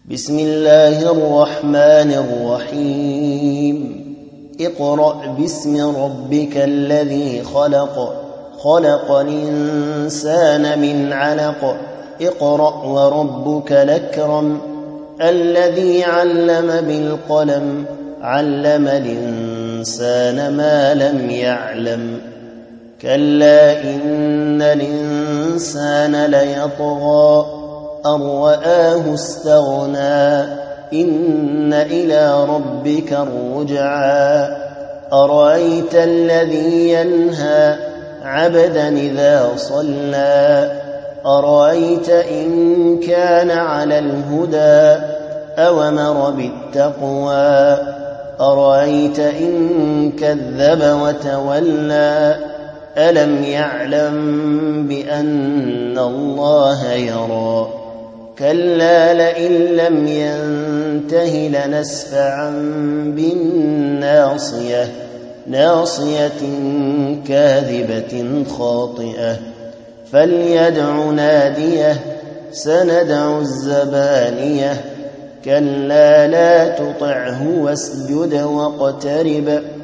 بسم الله الرحمن الرحيم اقرأ باسم ربك الذي خلق خلق الإنسان من علق اقرأ وربك الأكرم الذي علم بالقلم علم الإنسان ما لم يعلم كلا إن الإنسان ليطغى أن رآه استغنى إن إلى ربك الرجعى أرأيت الذي ينهى عبدا إذا صلى أرأيت إن كان على الهدى أومر بالتقوى أرأيت إن كذب وتولى ألم يعلم بأن الله يرى كلا لئن لم ينته لنسفعا بالناصية ناصية كاذبة خاطئة فليدع ناديه سندع الزبانية كلا لا تطعه واسجد واقترب